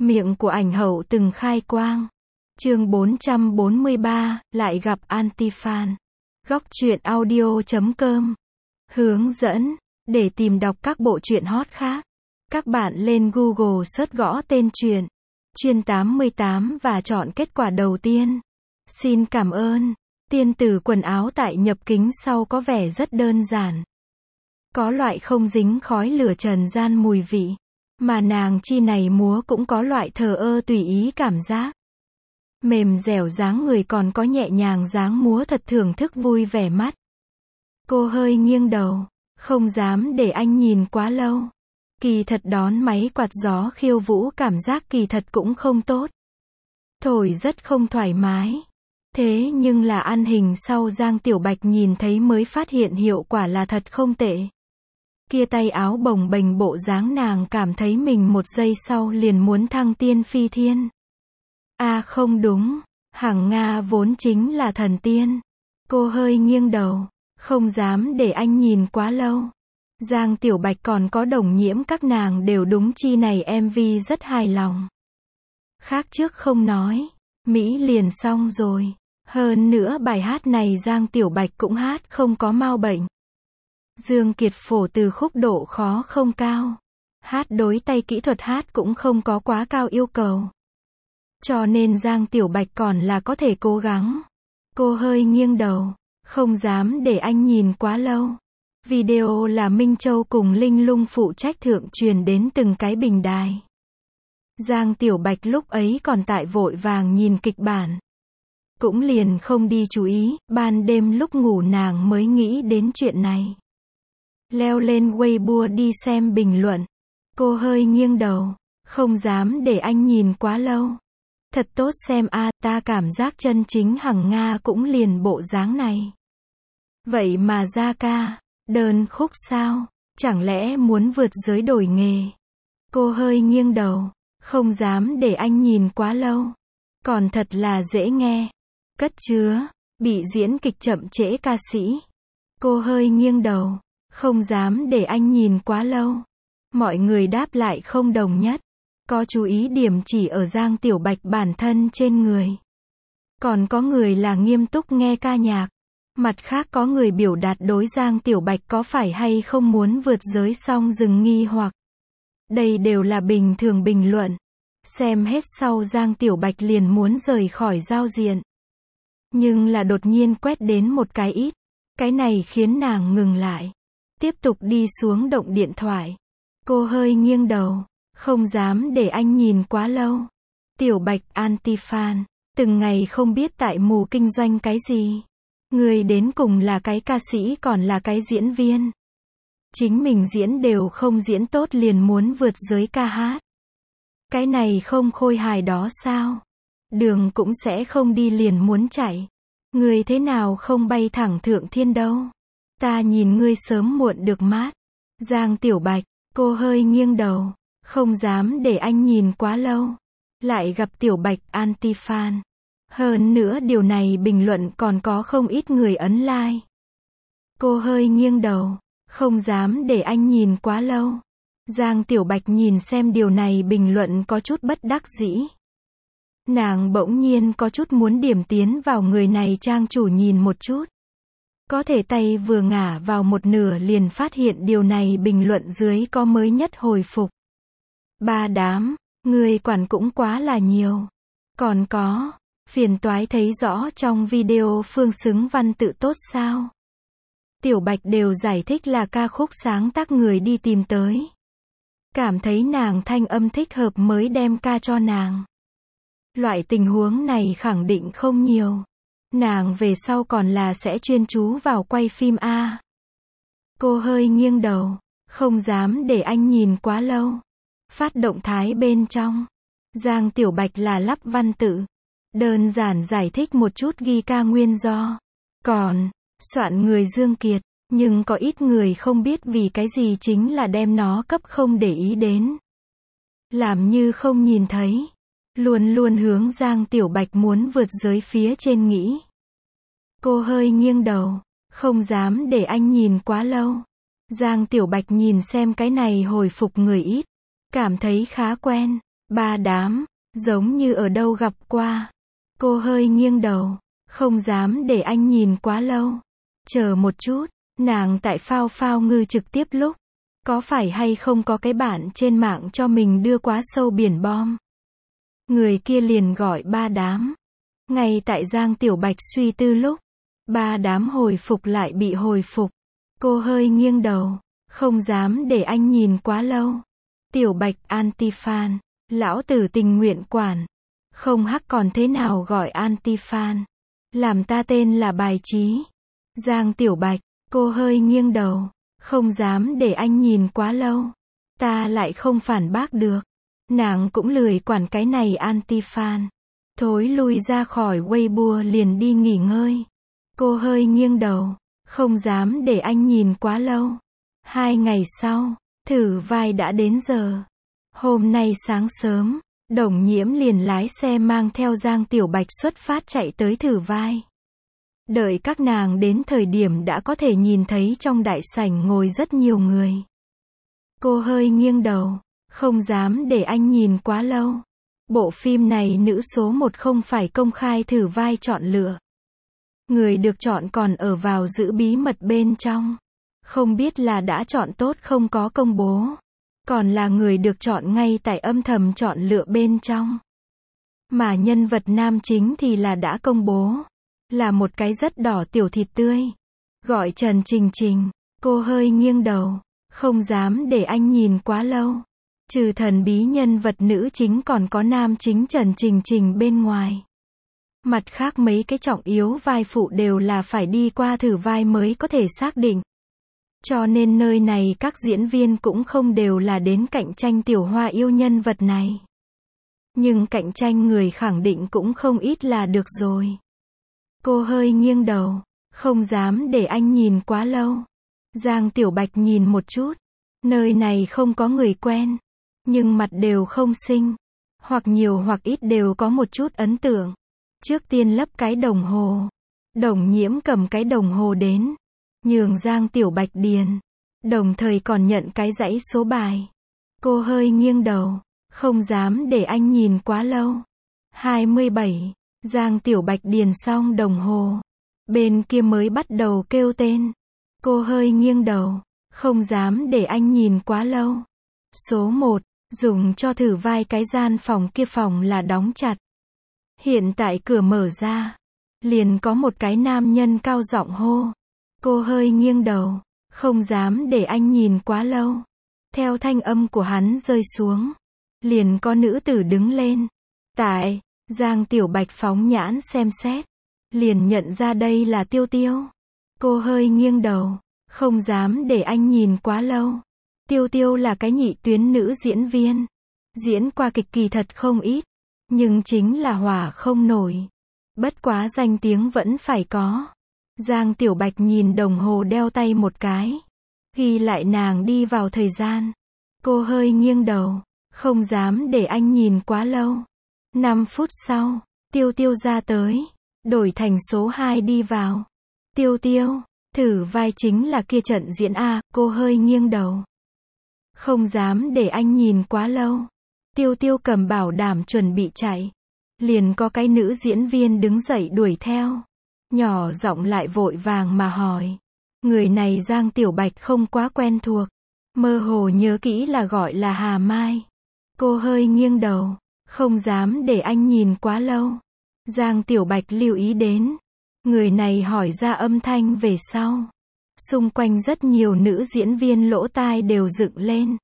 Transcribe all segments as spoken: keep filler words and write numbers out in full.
Miệng của ảnh hậu từng khai quang. Chương bốn trăm bốn mươi ba, lại gặp Anti-fan. Góc truyện audio chấm com. Hướng dẫn. Để tìm đọc các bộ truyện hot khác, các bạn lên Google search gõ tên truyện Chuyên tám mươi tám và chọn kết quả đầu tiên. Xin cảm ơn. Tiên tử quần áo tại nhập kính sau có vẻ rất đơn giản. Có loại không dính khói lửa trần gian mùi vị. Mà nàng chi này múa cũng có loại thờ ơ tùy ý cảm giác. Mềm dẻo dáng người còn có nhẹ nhàng dáng múa thật thưởng thức vui vẻ mắt. Cô hơi nghiêng đầu, không dám để anh nhìn quá lâu. Kỳ thật đón máy quạt gió khiêu vũ cảm giác kỳ thật cũng không tốt. Thổi rất không thoải mái. Thế nhưng là ăn hình sau Giang Tiểu Bạch nhìn thấy mới phát hiện hiệu quả là thật không tệ. Kia tay áo bồng bềnh bộ dáng nàng cảm thấy mình một giây sau liền muốn thăng tiên phi thiên. À không đúng, Hằng Nga vốn chính là thần tiên. Cô hơi nghiêng đầu, không dám để anh nhìn quá lâu. Giang Tiểu Bạch còn có Đồng Nhiễm các nàng đều đúng chi này em vê rất hài lòng. Khác trước không nói, Mỹ liền xong rồi. Hơn nữa bài hát này Giang Tiểu Bạch cũng hát không có mau bệnh. Dương Kiệt phổ từ khúc độ khó không cao. Hát đối tay kỹ thuật hát cũng không có quá cao yêu cầu. Cho nên Giang Tiểu Bạch còn là có thể cố gắng. Cô hơi nghiêng đầu, không dám để anh nhìn quá lâu. Video là Minh Châu cùng Linh Lung phụ trách thượng truyền đến từng cái bình đài. Giang Tiểu Bạch lúc ấy còn tại vội vàng nhìn kịch bản. Cũng liền không đi chú ý, ban đêm lúc ngủ nàng mới nghĩ đến chuyện này. Leo lên Weibo đi xem bình luận. Cô hơi nghiêng đầu, không dám để anh nhìn quá lâu. Thật tốt xem a, à, ta cảm giác chân chính Hằng Nga cũng liền bộ dáng này. Vậy mà ra ca, đơn khúc sao, chẳng lẽ muốn vượt giới đổi nghề. Cô hơi nghiêng đầu, không dám để anh nhìn quá lâu. Còn thật là dễ nghe. Cất chứa, bị diễn kịch chậm trễ ca sĩ. Cô hơi nghiêng đầu, không dám để anh nhìn quá lâu. Mọi người đáp lại không đồng nhất. Có chú ý điểm chỉ ở Giang Tiểu Bạch bản thân trên người. Còn có người là nghiêm túc nghe ca nhạc. Mặt khác có người biểu đạt đối Giang Tiểu Bạch có phải hay không muốn vượt giới song dừng nghi hoặc. Đây đều là bình thường bình luận. Xem hết sau Giang Tiểu Bạch liền muốn rời khỏi giao diện. Nhưng là đột nhiên quét đến một cái ít. Cái này khiến nàng ngừng lại. Tiếp tục đi xuống động điện thoại. Cô hơi nghiêng đầu, không dám để anh nhìn quá lâu. Tiểu Bạch anti-fan, từng ngày không biết tại mù kinh doanh cái gì. Người đến cùng là cái ca sĩ còn là cái diễn viên. Chính mình diễn đều không diễn tốt liền muốn vượt giới ca hát. Cái này không khôi hài đó sao? Đường cũng sẽ không đi liền muốn chạy. Người thế nào không bay thẳng thượng thiên đâu? Ta nhìn ngươi sớm muộn được mát. Giang Tiểu Bạch, cô hơi nghiêng đầu, không dám để anh nhìn quá lâu. Lại gặp Tiểu Bạch anti-fan. Hơn nữa điều này bình luận còn có không ít người ấn like. Cô hơi nghiêng đầu, không dám để anh nhìn quá lâu. Giang Tiểu Bạch nhìn xem điều này bình luận có chút bất đắc dĩ. Nàng bỗng nhiên có chút muốn điểm tiến vào người này trang chủ nhìn một chút. Có thể tay vừa ngả vào một nửa liền phát hiện điều này bình luận dưới có mới nhất hồi phục. Ba đám, người quản cũng quá là nhiều. Còn có, phiền toái thấy rõ trong video phương xứng văn tự tốt sao. Tiểu Bạch đều giải thích là ca khúc sáng tác người đi tìm tới. Cảm thấy nàng thanh âm thích hợp mới đem ca cho nàng. Loại tình huống này khẳng định không nhiều. Nàng về sau còn là sẽ chuyên chú vào quay phim A. Cô hơi nghiêng đầu, không dám để anh nhìn quá lâu. Phát động thái bên trong. Giang Tiểu Bạch là lắp văn tự. Đơn giản giải thích một chút ghi ca nguyên do. Còn, soạn người Dương Kiệt, nhưng có ít người không biết vì cái gì chính là đem nó cấp không để ý đến. Làm như không nhìn thấy. Luôn luôn hướng Giang Tiểu Bạch muốn vượt giới phía trên nghĩ. Cô hơi nghiêng đầu, không dám để anh nhìn quá lâu. Giang Tiểu Bạch nhìn xem cái này hồi phục người ít. Cảm thấy khá quen. Ba đám, giống như ở đâu gặp qua. Cô hơi nghiêng đầu, không dám để anh nhìn quá lâu. Chờ một chút, nàng tại phao phao ngư trực tiếp lúc. Có phải hay không có cái bạn trên mạng cho mình đưa quá sâu biển bom. Người kia liền gọi ba đám. Ngay tại Giang Tiểu Bạch suy tư lúc. Ba đám hồi phục lại bị hồi phục. Cô hơi nghiêng đầu, không dám để anh nhìn quá lâu. Tiểu Bạch anti-fan, lão tử tình nguyện quản. Không hắc còn thế nào gọi anti-fan. Làm ta tên là bài trí. Giang Tiểu Bạch, cô hơi nghiêng đầu, không dám để anh nhìn quá lâu. Ta lại không phản bác được. Nàng cũng lười quản cái này anti-fan. Thối lui ra khỏi Weibo liền đi nghỉ ngơi. Cô hơi nghiêng đầu, không dám để anh nhìn quá lâu. Hai ngày sau, thử vai đã đến giờ. Hôm nay sáng sớm, Đồng Nhiễm liền lái xe mang theo Giang Tiểu Bạch xuất phát chạy tới thử vai. Đợi các nàng đến thời điểm đã có thể nhìn thấy trong đại sảnh ngồi rất nhiều người. Cô hơi nghiêng đầu, không dám để anh nhìn quá lâu. Bộ phim này nữ số một không phải công khai thử vai chọn lựa. Người được chọn còn ở vào giữ bí mật bên trong. Không biết là đã chọn tốt không có công bố. Còn là người được chọn ngay tại âm thầm chọn lựa bên trong. Mà nhân vật nam chính thì là đã công bố. Là một cái rất đỏ tiểu thịt tươi. Gọi Trần Trình Trình. Cô hơi nghiêng đầu, không dám để anh nhìn quá lâu. Trừ thần bí nhân vật nữ chính còn có nam chính Trần Trình Trình bên ngoài. Mặt khác mấy cái trọng yếu vai phụ đều là phải đi qua thử vai mới có thể xác định. Cho nên nơi này các diễn viên cũng không đều là đến cạnh tranh Tiểu Hoa yêu nhân vật này. Nhưng cạnh tranh người khẳng định cũng không ít là được rồi. Cô hơi nghiêng đầu, không dám để anh nhìn quá lâu. Giang Tiểu Bạch nhìn một chút. Nơi này không có người quen. Nhưng mặt đều không xinh. Hoặc nhiều hoặc ít đều có một chút ấn tượng. Trước tiên lấp cái đồng hồ. Đồng Nhiễm cầm cái đồng hồ đến. Nhường Giang Tiểu Bạch điền. Đồng thời còn nhận cái dãy số bài. Cô hơi nghiêng đầu, không dám để anh nhìn quá lâu. hai mươi bảy. Giang Tiểu Bạch điền xong đồng hồ. Bên kia mới bắt đầu kêu tên. Cô hơi nghiêng đầu, không dám để anh nhìn quá lâu. Số một, dùng cho thử vai cái gian phòng kia phòng là đóng chặt. Hiện tại cửa mở ra. Liền có một cái nam nhân cao giọng hô. Cô hơi nghiêng đầu, không dám để anh nhìn quá lâu. Theo thanh âm của hắn rơi xuống. Liền có nữ tử đứng lên. Tại, Giang Tiểu Bạch phóng nhãn xem xét. Liền nhận ra đây là Tiêu Tiêu. Cô hơi nghiêng đầu, không dám để anh nhìn quá lâu. Tiêu Tiêu là cái nhị tuyến nữ diễn viên. Diễn qua kịch kỳ thật không ít. Nhưng chính là hỏa không nổi. Bất quá danh tiếng vẫn phải có. Giang Tiểu Bạch nhìn đồng hồ đeo tay một cái. Ghi lại nàng đi vào thời gian. Cô hơi nghiêng đầu, không dám để anh nhìn quá lâu. năm phút sau, Tiêu Tiêu ra tới. Đổi thành số hai đi vào. Tiêu Tiêu, thử vai chính là kia trận diễn A, cô hơi nghiêng đầu. Không dám để anh nhìn quá lâu. Tiêu Tiêu cầm bảo đảm chuẩn bị chạy. Liền có cái nữ diễn viên đứng dậy đuổi theo. Nhỏ giọng lại vội vàng mà hỏi. Người này Giang Tiểu Bạch không quá quen thuộc. Mơ hồ nhớ kỹ là gọi là Hà Mai. Cô hơi nghiêng đầu, không dám để anh nhìn quá lâu. Giang Tiểu Bạch lưu ý đến. Người này hỏi ra âm thanh về sau. Xung quanh rất nhiều nữ diễn viên lỗ tai đều dựng lên.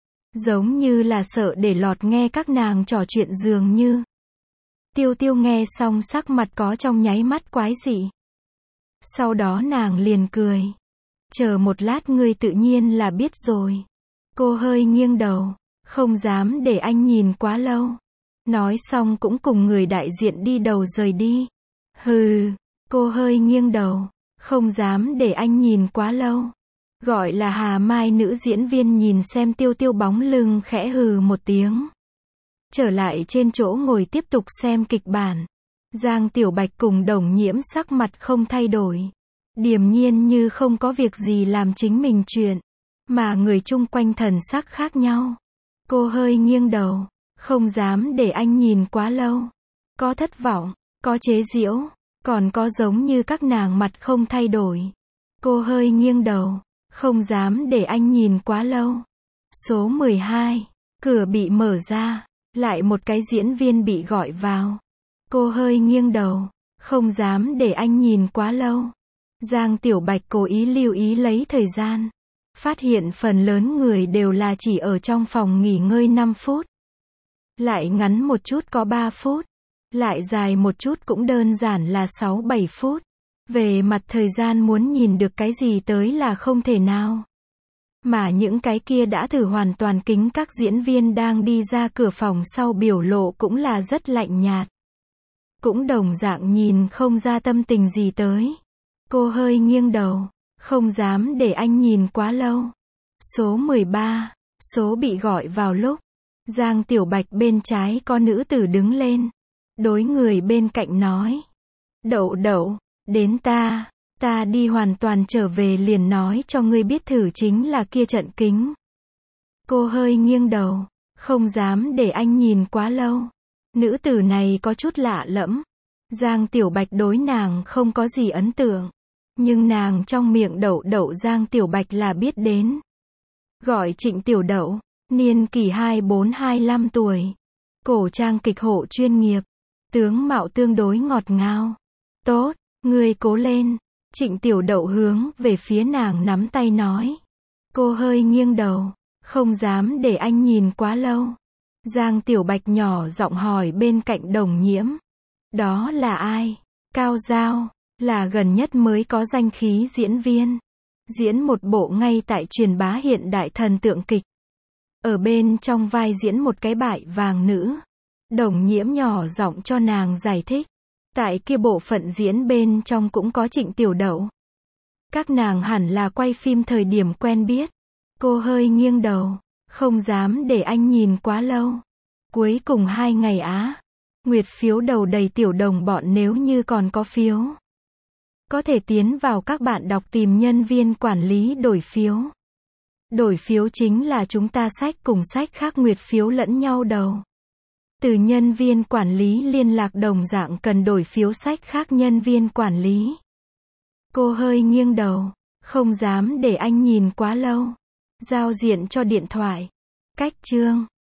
Giống như là sợ để lọt nghe các nàng trò chuyện dường như. Tiêu Tiêu nghe xong sắc mặt có trong nháy mắt quái dị. Sau đó nàng liền cười. Chờ một lát ngươi tự nhiên là biết rồi. Cô hơi nghiêng đầu, không dám để anh nhìn quá lâu. Nói xong cũng cùng người đại diện đi đầu rời đi. Hừ, cô hơi nghiêng đầu, không dám để anh nhìn quá lâu. Gọi là Hà Mai nữ diễn viên nhìn xem Tiêu Tiêu bóng lưng khẽ hừ một tiếng. Trở lại trên chỗ ngồi tiếp tục xem kịch bản. Giang Tiểu Bạch cùng Đồng Nhiễm sắc mặt không thay đổi. Điềm nhiên như không có việc gì làm chính mình chuyện. Mà người chung quanh thần sắc khác nhau. Cô hơi nghiêng đầu, Không dám để anh nhìn quá lâu. Có thất vọng, có chế giễu, còn có giống như các nàng mặt không thay đổi. Cô hơi nghiêng đầu. Không dám để anh nhìn quá lâu. Số mười hai. Cửa bị mở ra. Lại một cái diễn viên bị gọi vào. Cô hơi nghiêng đầu. Không dám để anh nhìn quá lâu. Giang Tiểu Bạch cố ý lưu ý lấy thời gian. Phát hiện phần lớn người đều là chỉ ở trong phòng nghỉ ngơi năm phút. Lại ngắn một chút có ba phút. Lại dài một chút cũng đơn giản là sáu bảy phút. Về mặt thời gian muốn nhìn được cái gì tới là không thể nào. Mà những cái kia đã thử hoàn toàn kính các diễn viên đang đi ra cửa phòng sau biểu lộ cũng là rất lạnh nhạt. Cũng đồng dạng nhìn không ra tâm tình gì tới. Cô hơi nghiêng đầu. Không dám để anh nhìn quá lâu. Số mười ba. Số bị gọi vào lúc Giang Tiểu Bạch bên trái có nữ tử đứng lên. Đối người bên cạnh nói. Đậu đậu, đến ta, ta đi hoàn toàn trở về liền nói cho ngươi biết thử chính là kia trận kính. Cô hơi nghiêng đầu. Không dám để anh nhìn quá lâu. Nữ tử này có chút lạ lẫm. Giang Tiểu Bạch đối nàng không có gì ấn tượng. Nhưng nàng trong miệng đậu đậu Giang Tiểu Bạch là biết đến. Gọi Trịnh Tiểu Đậu. Niên kỷ hai bốn hai lăm tuổi. Cổ trang kịch hộ chuyên nghiệp. Tướng mạo tương đối ngọt ngào. Tốt, ngươi cố lên. Trịnh Tiểu Đậu hướng về phía nàng nắm tay nói. Cô hơi nghiêng đầu. Không dám để anh nhìn quá lâu. Giang Tiểu Bạch nhỏ giọng hỏi bên cạnh Đồng Nhiễm. Đó là ai? Cao Giao. Là gần nhất mới có danh khí diễn viên. Diễn một bộ ngay tại truyền bá hiện đại thần tượng kịch. Ở bên trong vai diễn một cái bại vàng nữ. Đồng Nhiễm nhỏ giọng cho nàng giải thích. Tại kia bộ phận diễn bên trong cũng có Trịnh Tiểu Đậu. Các nàng hẳn là quay phim thời điểm quen biết. Cô hơi nghiêng đầu. Không dám để anh nhìn quá lâu. Cuối cùng hai ngày á. Nguyệt phiếu đầu đầy tiểu đồng bọn nếu như còn có phiếu. Có thể tiến vào các bạn đọc tìm nhân viên quản lý đổi phiếu. Đổi phiếu chính là chúng ta sách cùng sách khác nguyệt phiếu lẫn nhau đầu. Từ nhân viên quản lý liên lạc đồng dạng cần đổi phiếu sách khác nhân viên quản lý. Cô hơi nghiêng đầu. Không dám để anh nhìn quá lâu. Giao diện cho điện thoại. Cách chương.